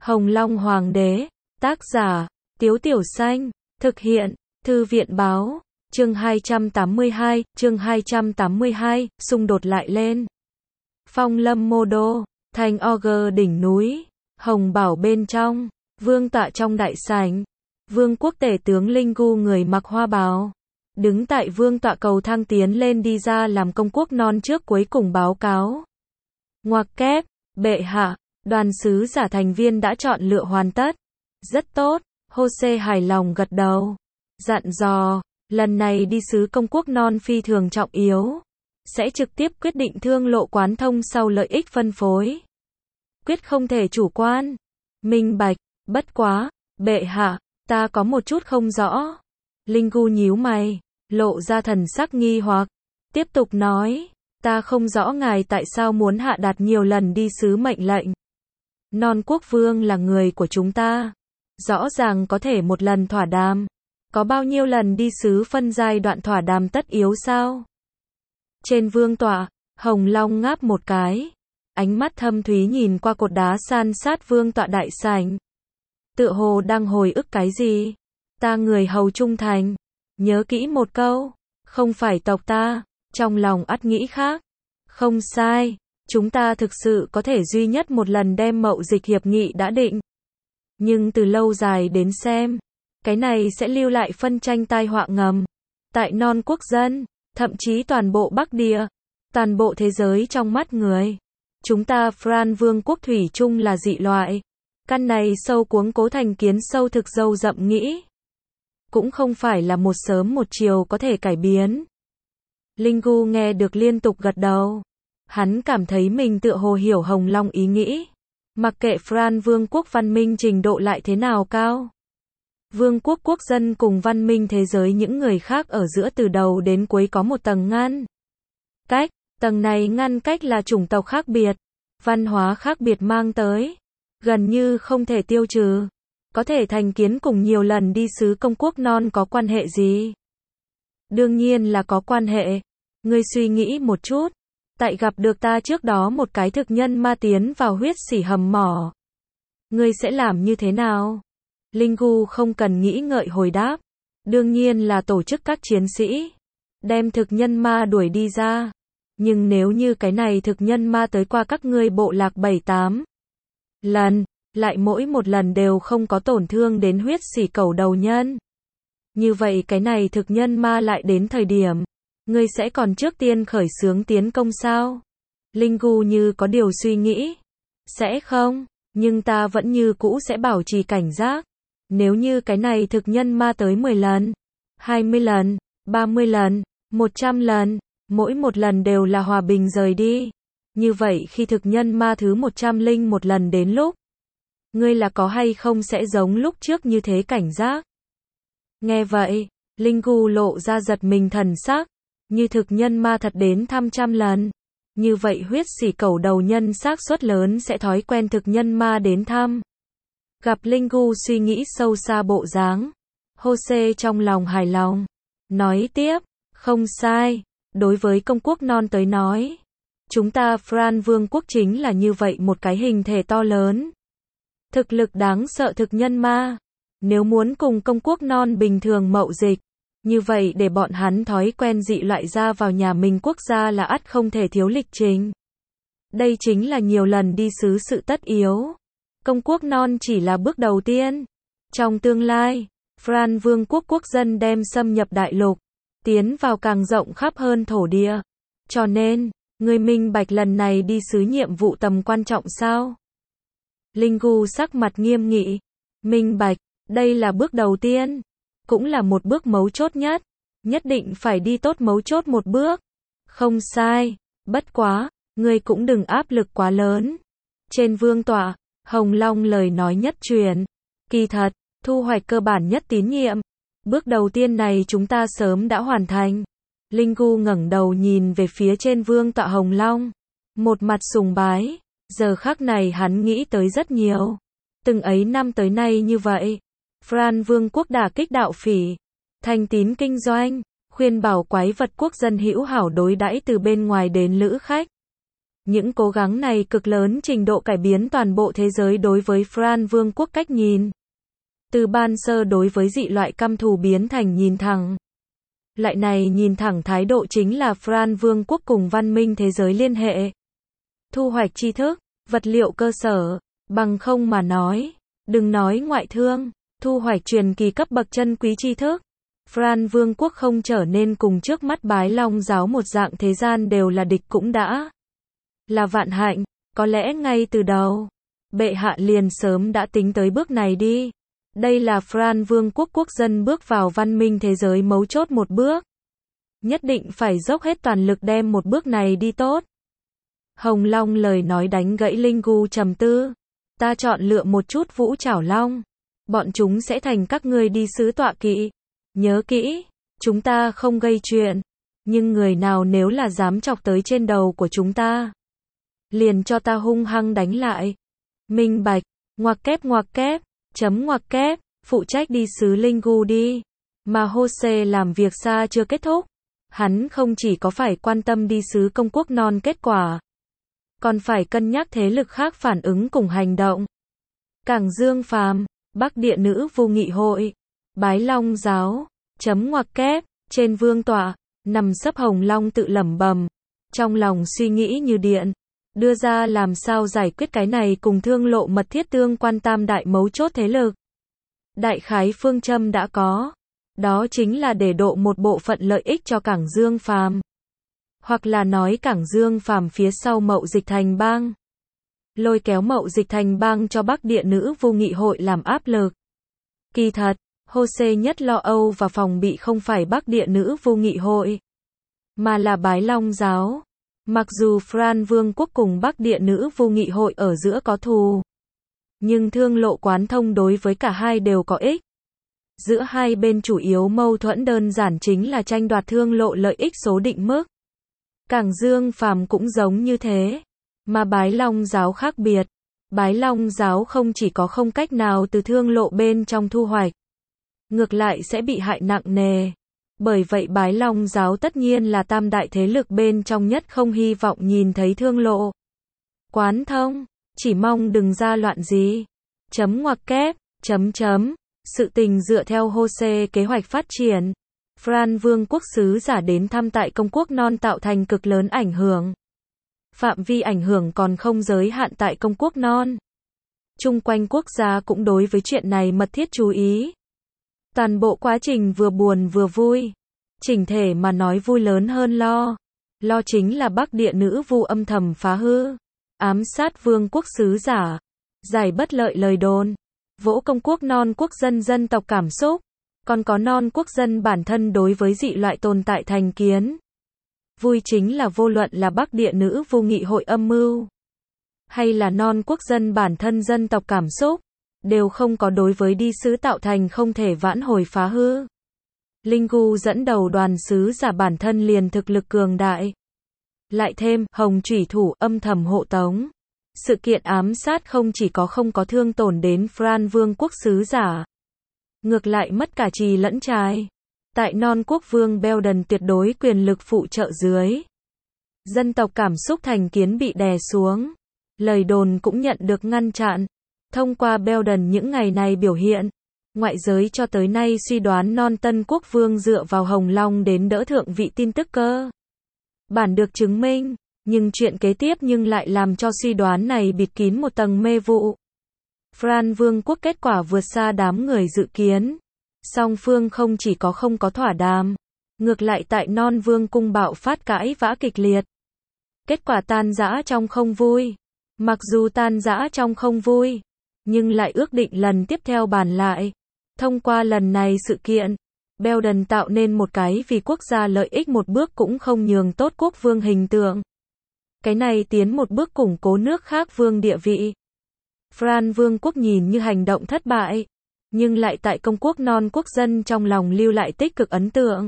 Hồng Long Hoàng đế, tác giả, Tiếu Tiểu Xanh, thực hiện, Thư viện báo, chương 282, xung đột lại lên. Phong lâm mô đô, thành Oger đỉnh núi, Hồng Bảo bên trong, vương tọa trong đại sảnh, vương quốc tể tướng Linh Gu người mặc hoa bào, đứng tại vương tọa cầu thang tiến lên đi ra làm công quốc non trước cuối cùng báo cáo. Ngoặc kép, bệ hạ, đoàn sứ giả thành viên đã chọn lựa hoàn tất. Rất tốt, Jose hài lòng gật đầu. Dặn dò, lần này đi sứ công quốc non phi thường trọng yếu. Sẽ trực tiếp quyết định thương lộ quán thông sau lợi ích phân phối. Quyết không thể chủ quan. Minh bạch, bất quá, bệ hạ, ta có một chút không rõ. Linh Gu nhíu mày, lộ ra thần sắc nghi hoặc. Tiếp tục nói, ta không rõ ngài tại sao muốn hạ đạt nhiều lần đi sứ mệnh lệnh. Non quốc vương là người của chúng ta. Rõ ràng có thể một lần thỏa đàm. Có bao nhiêu lần đi sứ phân giai đoạn thỏa đàm tất yếu sao? Trên vương tọa, Hồng Long ngáp một cái. Ánh mắt thâm thúy nhìn qua cột đá san sát vương tọa đại sảnh. Tựa hồ đang hồi ức cái gì? Ta người hầu trung thành. Nhớ kỹ một câu. Không phải tộc ta. Trong lòng ắt nghĩ khác. Không sai. Chúng ta thực sự có thể duy nhất một lần đem mậu dịch hiệp nghị đã định. Nhưng từ lâu dài đến xem, cái này sẽ lưu lại phân tranh tai họa ngầm. Tại non quốc dân, thậm chí toàn bộ Bắc Địa, toàn bộ thế giới trong mắt người. Chúng ta Fran Vương quốc thủy chung là dị loại. Căn này sâu cuống cố thành kiến sâu thực dâu rậm nghĩ. Cũng không phải là một sớm một chiều có thể cải biến. Linh Gu nghe được liên tục gật đầu. Hắn cảm thấy mình tựa hồ hiểu Hồng Long ý nghĩ. Mặc kệ Fran Vương quốc văn minh trình độ lại thế nào cao. Vương quốc quốc dân cùng văn minh thế giới những người khác ở giữa từ đầu đến cuối có một tầng ngăn cách. Tầng này ngăn cách là chủng tộc khác biệt, văn hóa khác biệt mang tới. Gần như không thể tiêu trừ. Có thể thành kiến cùng nhiều lần đi sứ công quốc non có quan hệ gì? Đương nhiên là có quan hệ. Ngươi suy nghĩ một chút. Tại gặp được ta trước đó một cái thực nhân ma tiến vào huyết xỉ hầm mỏ. Ngươi sẽ làm như thế nào? Linh Gu không cần nghĩ ngợi hồi đáp. Đương nhiên là tổ chức các chiến sĩ. Đem thực nhân ma đuổi đi ra. Nhưng nếu như cái này thực nhân ma tới qua các ngươi bộ lạc 7-8 lần, lại mỗi một lần đều không có tổn thương đến huyết xỉ cẩu đầu nhân. Như vậy cái này thực nhân ma lại đến thời điểm. Ngươi sẽ còn trước tiên khởi xướng tiến công sao? Linh Gu như có điều suy nghĩ. Sẽ không, nhưng ta vẫn như cũ sẽ bảo trì cảnh giác. Nếu như cái này thực nhân ma tới 10 lần, 20 lần, 30 lần, 100 lần, mỗi một lần đều là hòa bình rời đi. Như vậy khi thực nhân ma thứ 101 lần đến lúc, ngươi là có hay không sẽ giống lúc trước như thế cảnh giác? Nghe vậy, Linh Gu lộ ra giật mình thần sắc. Như thực nhân ma thật đến thăm trăm lần. Như vậy huyết xỉ cẩu đầu nhân xác suất lớn sẽ thói quen thực nhân ma đến thăm. Gặp Linh Gu suy nghĩ sâu xa bộ dáng. Jose trong lòng hài lòng. Nói tiếp, không sai. Đối với công quốc non tới nói. Chúng ta Fran Vương quốc chính là như vậy một cái hình thể to lớn. Thực lực đáng sợ thực nhân ma. Nếu muốn cùng công quốc non bình thường mậu dịch. Như vậy để bọn hắn thói quen dị loại ra vào nhà mình quốc gia là ắt không thể thiếu lịch trình. Đây chính là nhiều lần đi sứ sự tất yếu. Công quốc non chỉ là bước đầu tiên. Trong tương lai, Fran Vương quốc quốc dân đem xâm nhập đại lục, tiến vào càng rộng khắp hơn thổ địa. Cho nên, người minh bạch lần này đi sứ nhiệm vụ tầm quan trọng sao? Linh Gu sắc mặt nghiêm nghị. Minh bạch, đây là bước đầu tiên. Cũng là một bước mấu chốt nhất. Nhất định phải đi tốt mấu chốt một bước. Không sai. Bất quá, ngươi cũng đừng áp lực quá lớn. Trên vương tọa, Hồng Long lời nói nhất truyền. Kỳ thật, thu hoạch cơ bản nhất tín nhiệm. Bước đầu tiên này chúng ta sớm đã hoàn thành. Linh Gu ngẩng đầu nhìn về phía trên vương tọa Hồng Long. Một mặt sùng bái. Giờ khắc này hắn nghĩ tới rất nhiều. Từng ấy năm tới nay như vậy. Fran Vương quốc đả kích đạo phỉ, thành tín kinh doanh, khuyên bảo quái vật quốc dân hữu hảo đối đãi từ bên ngoài đến lữ khách. Những cố gắng này cực lớn trình độ cải biến toàn bộ thế giới đối với Fran Vương quốc cách nhìn. Từ ban sơ đối với dị loại căm thù biến thành nhìn thẳng. Loại này nhìn thẳng thái độ chính là Fran Vương quốc cùng văn minh thế giới liên hệ. Thu hoạch tri thức, vật liệu cơ sở, bằng không mà nói, đừng nói ngoại thương, thu hoạch truyền kỳ cấp bậc chân quý tri thức. Fran Vương quốc không trở nên cùng trước mắt Bái Long giáo một dạng thế gian đều là địch cũng đã là vạn hạnh, có lẽ ngay từ đầu, bệ hạ liền sớm đã tính tới bước này đi. Đây là Fran Vương quốc quốc dân bước vào văn minh thế giới mấu chốt một bước. Nhất định phải dốc hết toàn lực đem một bước này đi tốt. Hồng Long lời nói đánh gãy Linh Gu trầm tư. Ta chọn lựa một chút Vũ Trảo Long. Bọn chúng sẽ thành các ngươi đi sứ tọa kỵ. Nhớ kỹ, chúng ta không gây chuyện. Nhưng người nào nếu là dám chọc tới trên đầu của chúng ta, liền cho ta hung hăng đánh lại. Minh bạch, ngoặc kép, chấm ngoặc kép, phụ trách đi sứ Linh Gu đi. Mà Jose làm việc xa chưa kết thúc. Hắn không chỉ có phải quan tâm đi sứ công quốc non kết quả, còn phải cân nhắc thế lực khác phản ứng cùng hành động. Cảng Dương Phàm, Bắc Địa Nữ Vu Nghị Hội, Bái Long giáo, chấm ngoặc kép, trên vương tọa, nằm sấp Hồng Long tự lẩm bẩm, trong lòng suy nghĩ như điện, đưa ra làm sao giải quyết cái này cùng Thương Lộ mật thiết tương quan tam đại mấu chốt thế lực. Đại khái phương châm đã có, đó chính là để độ một bộ phận lợi ích cho Cảng Dương Phàm, hoặc là nói Cảng Dương Phàm phía sau Mậu Dịch Thành Bang, lôi kéo Mậu Dịch Thành Bang cho Bắc Địa Nữ Vu Nghị Hội làm áp lực. Kỳ thật, Jose nhất lo âu và phòng bị không phải Bắc Địa Nữ Vu Nghị Hội, mà là Bái Long giáo. Mặc dù Fran Vương quốc cùng Bắc Địa Nữ Vu Nghị Hội ở giữa có thù, nhưng Thương Lộ quán thông đối với cả hai đều có ích. Giữa hai bên chủ yếu mâu thuẫn đơn giản chính là tranh đoạt Thương Lộ lợi ích số định mức. Cảng Dương Phàm cũng giống như thế, mà Bái Long giáo khác biệt. Bái Long giáo không chỉ có không cách nào từ Thương Lộ bên trong thu hoạch, ngược lại sẽ bị hại nặng nề. Bởi vậy Bái Long giáo tất nhiên là tam đại thế lực bên trong nhất không hy vọng nhìn thấy Thương Lộ quán thông, chỉ mong đừng ra loạn gì. Chấm ngoặc kép, chấm. Sự tình dựa theo Jose kế hoạch phát triển. Fran Vương quốc sứ giả đến thăm tại công quốc non tạo thành cực lớn ảnh hưởng. Phạm vi ảnh hưởng còn không giới hạn tại công quốc non. Chung quanh quốc gia cũng đối với chuyện này mật thiết chú ý. Toàn bộ quá trình vừa buồn vừa vui. Chỉnh thể mà nói vui lớn hơn lo. Lo chính là Bắc Địa Nữ Vu âm thầm phá hư, ám sát vương quốc sứ giả, giải bất lợi lời đồn, vỗ công quốc non quốc dân dân tộc cảm xúc, còn có non quốc dân bản thân đối với dị loại tồn tại thành kiến. Vui chính là vô luận là Bắc Địa Nữ Vu Nghị Hội âm mưu, hay là non quốc dân bản thân dân tộc cảm xúc, đều không có đối với đi sứ tạo thành không thể vãn hồi phá hư. Linh Gu dẫn đầu đoàn sứ giả bản thân liền thực lực cường đại. Lại thêm, Hồng Chủy Thủ âm thầm hộ tống. Sự kiện ám sát không chỉ có không có thương tổn đến Fran Vương quốc sứ giả, ngược lại mất cả trì lẫn trai. Tại non quốc vương Belden tuyệt đối quyền lực phụ trợ dưới, dân tộc cảm xúc thành kiến bị đè xuống. Lời đồn cũng nhận được ngăn chặn. Thông qua Belden những ngày này biểu hiện, ngoại giới cho tới nay suy đoán non tân quốc vương dựa vào Hồng Long đến đỡ thượng vị tin tức cơ bản được chứng minh, nhưng chuyện kế tiếp nhưng lại làm cho suy đoán này bịt kín một tầng mê vụ. Fran Vương quốc kết quả vượt xa đám người dự kiến. Song phương không chỉ có không có thỏa đàm, ngược lại tại non vương cung bạo phát cãi vã kịch liệt. Kết quả tan rã trong không vui. Mặc dù tan rã trong không vui, nhưng lại ước định lần tiếp theo bàn lại. Thông qua lần này sự kiện, Belden tạo nên một cái vì quốc gia lợi ích một bước cũng không nhường tốt quốc vương hình tượng. Cái này tiến một bước củng cố nước khác vương địa vị. Fran Vương quốc nhìn như hành động thất bại, nhưng lại tại công quốc non quốc dân trong lòng lưu lại tích cực ấn tượng.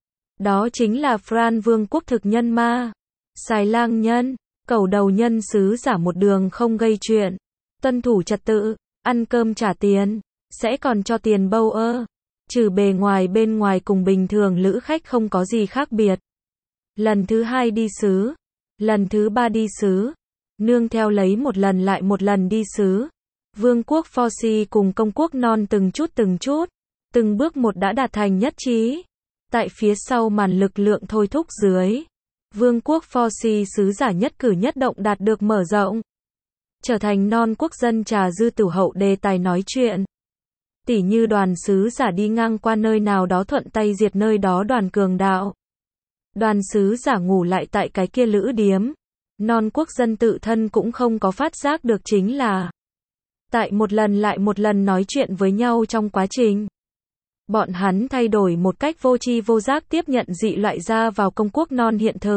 Đó chính là Fran Vương quốc thực nhân ma, xài lang nhân, cẩu đầu nhân sứ giả một đường không gây chuyện, tuân thủ trật tự, ăn cơm trả tiền, sẽ còn cho tiền bâu ơ. Trừ bề ngoài bên ngoài cùng bình thường lữ khách không có gì khác biệt. Lần thứ hai đi sứ, Lần thứ 3 đi sứ, nương theo lấy một lần lại một lần đi sứ, vương quốc Foxy cùng công quốc Non từng chút, từng bước một đã đạt thành nhất trí. Tại phía sau màn lực lượng thôi thúc dưới, vương quốc Foxy sứ giả nhất cử nhất động đạt được mở rộng, trở thành non quốc dân trà dư tửu hậu đề tài nói chuyện. Tỉ như đoàn sứ giả đi ngang qua nơi nào đó thuận tay diệt nơi đó đoàn cường đạo. Đoàn sứ giả ngủ lại tại cái kia lữ điếm. Non quốc dân tự thân cũng không có phát giác được chính là tại một lần lại một lần nói chuyện với nhau trong quá trình. Bọn hắn thay đổi một cách vô tri vô giác tiếp nhận dị loại ra vào công quốc non hiện thực.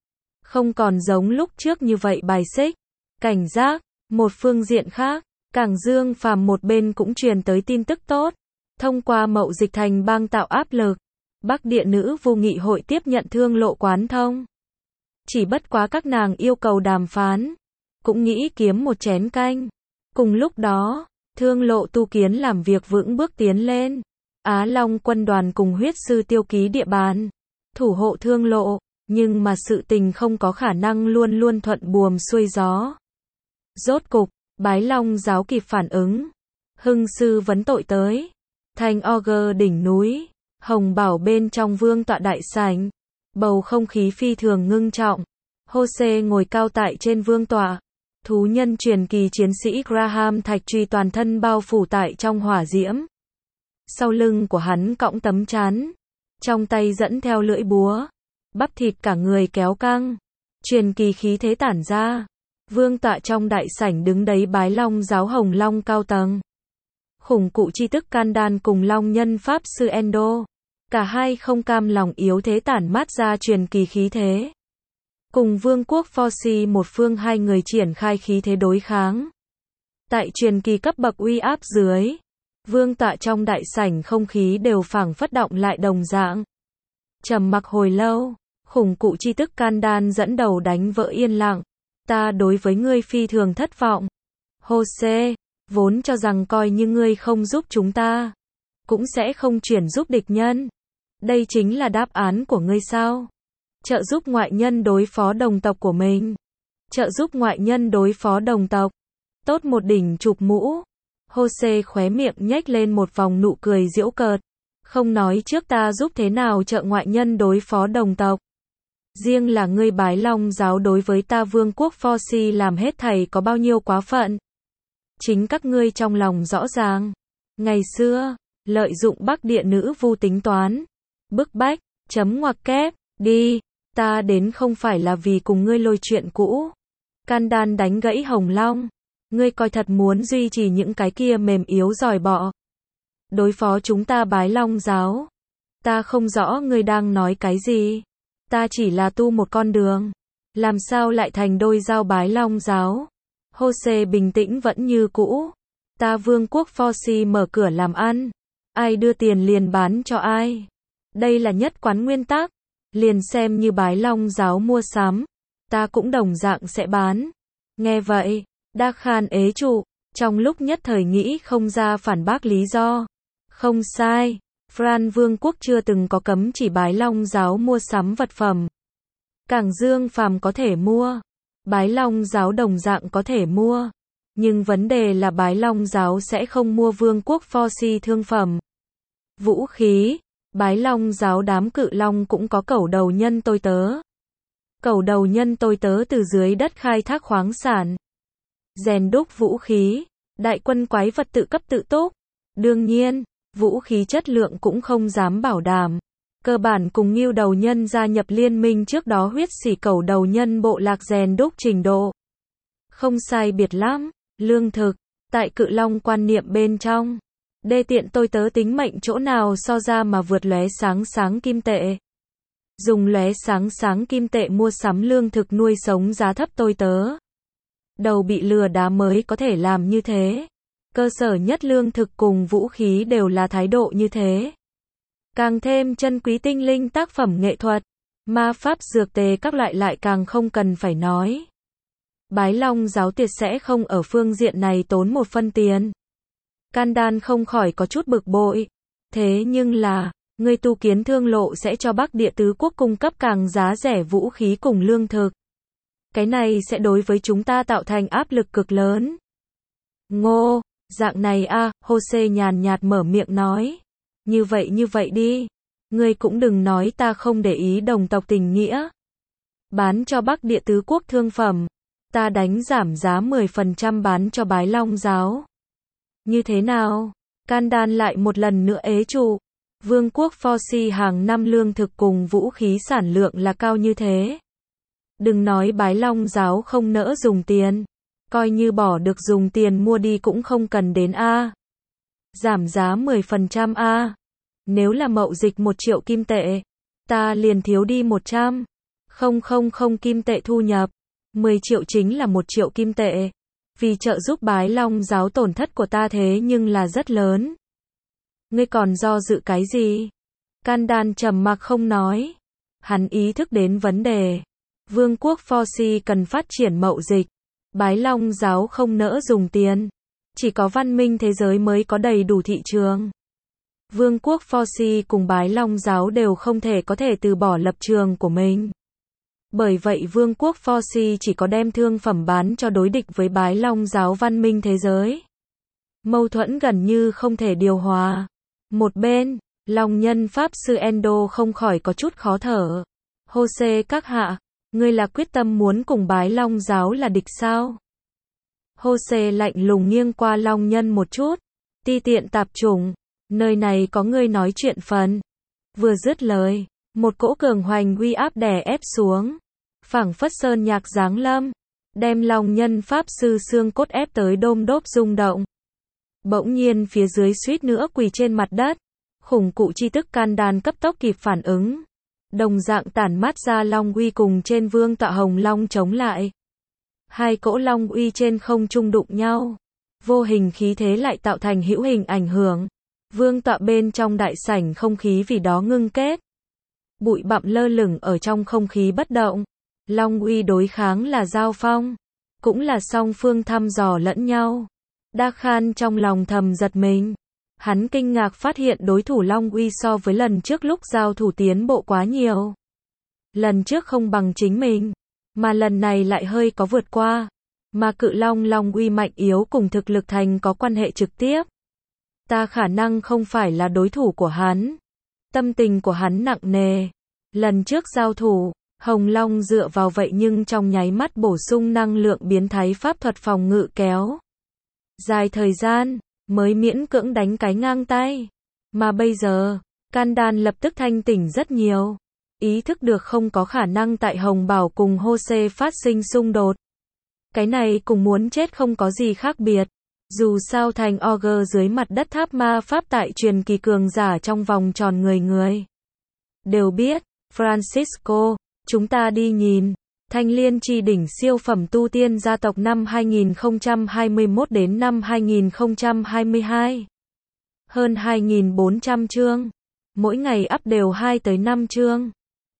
Không còn giống lúc trước như vậy bài xích, cảnh giác. Một phương diện khác, Cảng Dương Phàm một bên cũng truyền tới tin tức tốt. Thông qua mậu dịch thành bang tạo áp lực, Bắc Địa Nữ Vu Nghị hội tiếp nhận Thương Lộ quán thông. Chỉ bất quá các nàng yêu cầu đàm phán, cũng nghĩ kiếm một chén canh. Cùng lúc đó, Thương Lộ tu kiến làm việc vững bước tiến lên. Á Long quân đoàn cùng huyết sư tiêu ký địa bàn, thủ hộ Thương Lộ, nhưng mà sự tình không có khả năng luôn luôn thuận buồm xuôi gió. Rốt cục, Bái Long giáo kịp phản ứng. Hưng sư vấn tội tới. Thành Auger đỉnh núi, Hồng Bảo bên trong vương tọa đại sảnh. Bầu không khí phi thường ngưng trọng. Jose ngồi cao tại trên vương tọa. Thú nhân truyền kỳ chiến sĩ Graham thạch truy toàn thân bao phủ tại trong hỏa diễm. Sau lưng của hắn cõng tấm chắn. Trong tay dẫn theo lưỡi búa. Bắp thịt cả người kéo căng. Truyền kỳ khí thế tản ra. Vương tọa trong đại sảnh đứng đấy Bái Long giáo Hồng Long cao tầng. Khủng cụ chi tức Candan cùng Long nhân Pháp sư Endo. Cả hai không cam lòng yếu thế tản mát ra truyền kỳ khí thế. Cùng vương quốc Foxy một phương hai người triển khai khí thế đối kháng. Tại truyền kỳ cấp bậc uy áp dưới, vương tọa trong đại sảnh không khí đều phảng phất động lại đồng dạng. Trầm mặc hồi lâu, khủng cụ chi tức Candan dẫn đầu đánh vỡ yên lặng. Ta đối với ngươi phi thường thất vọng. Jose, vốn cho rằng coi như ngươi không giúp chúng ta, cũng sẽ không chuyển giúp địch nhân. Đây chính là đáp án của ngươi sao? Trợ giúp ngoại nhân đối phó đồng tộc của mình. Trợ giúp ngoại nhân đối phó đồng tộc. Tốt một đỉnh chụp mũ. Jose khóe miệng nhếch lên một vòng nụ cười giễu cợt. Không nói trước ta giúp thế nào trợ ngoại nhân đối phó đồng tộc. Riêng là ngươi Bái Long giáo đối với ta vương quốc Foxy làm hết thảy có bao nhiêu quá phận. Chính các ngươi trong lòng rõ ràng. Ngày xưa, lợi dụng Bắc Địa Nữ Vu tính toán. Bức bách, chấm ngoặc kép, đi. Ta đến không phải là vì cùng ngươi lôi chuyện cũ. Candan đánh gãy Hồng Long. Ngươi coi thật muốn duy trì những cái kia mềm yếu giỏi bọ. Đối phó chúng ta Bái Long giáo. Ta không rõ ngươi đang nói cái gì. Ta chỉ là tu một con đường. Làm sao lại thành đôi dao Bái Long giáo? Jose bình tĩnh vẫn như cũ. Ta vương quốc Foxy mở cửa làm ăn. Ai đưa tiền liền bán cho ai. Đây là nhất quán nguyên tắc. Liền xem như Bái Long giáo mua sắm. Ta cũng đồng dạng sẽ bán. Nghe vậy, Đa Khan ế trụ. Trong lúc nhất thời nghĩ không ra phản bác lý do. Không sai. Fran vương quốc chưa từng có cấm chỉ Bái Long giáo mua sắm vật phẩm. Cảng Dương Phàm có thể mua. Bái Long giáo đồng dạng có thể mua. Nhưng vấn đề là Bái Long giáo sẽ không mua vương quốc Foxy thương phẩm. Vũ khí. Bái Long giáo đám cự long cũng có cẩu đầu nhân tôi tớ. Cẩu đầu nhân tôi tớ từ dưới đất khai thác khoáng sản. Rèn đúc vũ khí. Đại quân quái vật tự cấp tự túc. Đương nhiên, vũ khí chất lượng cũng không dám bảo đảm. Cơ bản cùng Ngưu đầu nhân gia nhập liên minh trước đó huyết sỉ cẩu đầu nhân bộ lạc rèn đúc trình độ. Không sai biệt lắm. Lương thực. Tại cự long quan niệm bên trong. Đê tiện tôi tớ tính mệnh chỗ nào so ra mà vượt lóe sáng kim tệ. Dùng lóe sáng kim tệ mua sắm lương thực nuôi sống giá thấp tôi tớ. Đầu bị lừa đá mới có thể làm như thế. Cơ sở nhất lương thực cùng vũ khí đều là thái độ như thế. Càng thêm chân quý tinh linh tác phẩm nghệ thuật, ma pháp dược tề các loại lại càng không cần phải nói. Bái Long giáo tuyệt sẽ không ở phương diện này tốn một phân tiền. Candan không khỏi có chút bực bội. Thế nhưng là, ngươi tu kiến Thương Lộ sẽ cho Bắc Địa tứ quốc cung cấp càng giá rẻ vũ khí cùng lương thực. Cái này sẽ đối với chúng ta tạo thành áp lực cực lớn. Ngô, dạng này à, Jose nhàn nhạt mở miệng nói. Như vậy đi. Ngươi cũng đừng nói ta không để ý đồng tộc tình nghĩa. Bán cho Bắc Địa tứ quốc thương phẩm. Ta đánh giảm giá 10% bán cho Bái Long giáo. Như thế nào? Candan lại một lần nữa ế trụ. Vương quốc Forci hàng năm lương thực cùng vũ khí sản lượng là cao như thế. Đừng nói Bái Long giáo không nỡ dùng tiền. Coi như bỏ được dùng tiền mua đi cũng không cần đến a. Giảm giá 10% a. Nếu là mậu dịch 1 triệu kim tệ, ta liền thiếu đi 100. Không kim tệ thu nhập. 10 triệu chính là 1 triệu kim tệ. Vì trợ giúp Bái Long giáo tổn thất của ta thế nhưng là rất lớn. Ngươi còn do dự cái gì? Candan trầm mặc không nói. Hắn ý thức đến vấn đề. Vương quốc Forci cần phát triển mậu dịch. Bái Long giáo không nỡ dùng tiền. Chỉ có văn minh thế giới mới có đầy đủ thị trường. Vương quốc Forci cùng Bái Long giáo đều không thể có thể từ bỏ lập trường của mình. Bởi vậy Vương quốc Forci chỉ có đem thương phẩm bán cho đối địch với Bái Long giáo văn minh thế giới. Mâu thuẫn gần như không thể điều hòa. Một bên, Long nhân Pháp sư Endo không khỏi có chút khó thở. Jose các hạ, ngươi là quyết tâm muốn cùng Bái Long giáo là địch sao? Jose lạnh lùng nghiêng qua Long nhân một chút. Ti tiện tạp chủng, nơi này có ngươi nói chuyện phần. Vừa dứt lời, một cỗ cường hoành uy áp đè ép xuống. Phảng phất sơn nhạc giáng lâm, đem Long nhân Pháp sư xương cốt ép tới đôm đốp rung động. Bỗng nhiên phía dưới suýt nữa quỳ trên mặt đất. Khủng cụ chi tức Candan cấp tốc kịp phản ứng. Đồng dạng tản mát ra long uy cùng trên vương tọa hồng long chống lại. Hai cỗ long uy trên không trung đụng nhau. Vô hình khí thế lại tạo thành hữu hình ảnh hưởng. Vương tọa bên trong đại sảnh không khí vì đó ngưng kết. Bụi bặm lơ lửng ở trong không khí bất động. Long uy đối kháng là giao phong. Cũng là song phương thăm dò lẫn nhau. Đa Khan trong lòng thầm giật mình. Hắn kinh ngạc phát hiện đối thủ Long uy so với lần trước lúc giao thủ tiến bộ quá nhiều. Lần trước không bằng chính mình, mà lần này lại hơi có vượt qua. Mà cự Long Long uy mạnh yếu cùng thực lực thành có quan hệ trực tiếp. Ta khả năng không phải là đối thủ của hắn. Tâm tình của hắn nặng nề. Lần trước giao thủ, Hồng Long dựa vào vậy nhưng trong nháy mắt bổ sung năng lượng biến thái pháp thuật phòng ngự kéo dài thời gian, mới miễn cưỡng đánh cái ngang tay. Mà bây giờ, Candan lập tức thanh tỉnh rất nhiều. Ý thức được không có khả năng tại Hồng Bảo cùng Jose phát sinh xung đột. Cái này cùng muốn chết không có gì khác biệt. Dù sao thành Augur dưới mặt đất tháp ma pháp tại truyền kỳ cường giả trong vòng tròn người đều biết. Francisco, chúng ta đi nhìn. Thanh Liên Chi đỉnh siêu phẩm tu tiên gia tộc năm 2021 đến năm 2022. Hơn 2.400 chương. Mỗi ngày up đều 2 tới 5 chương.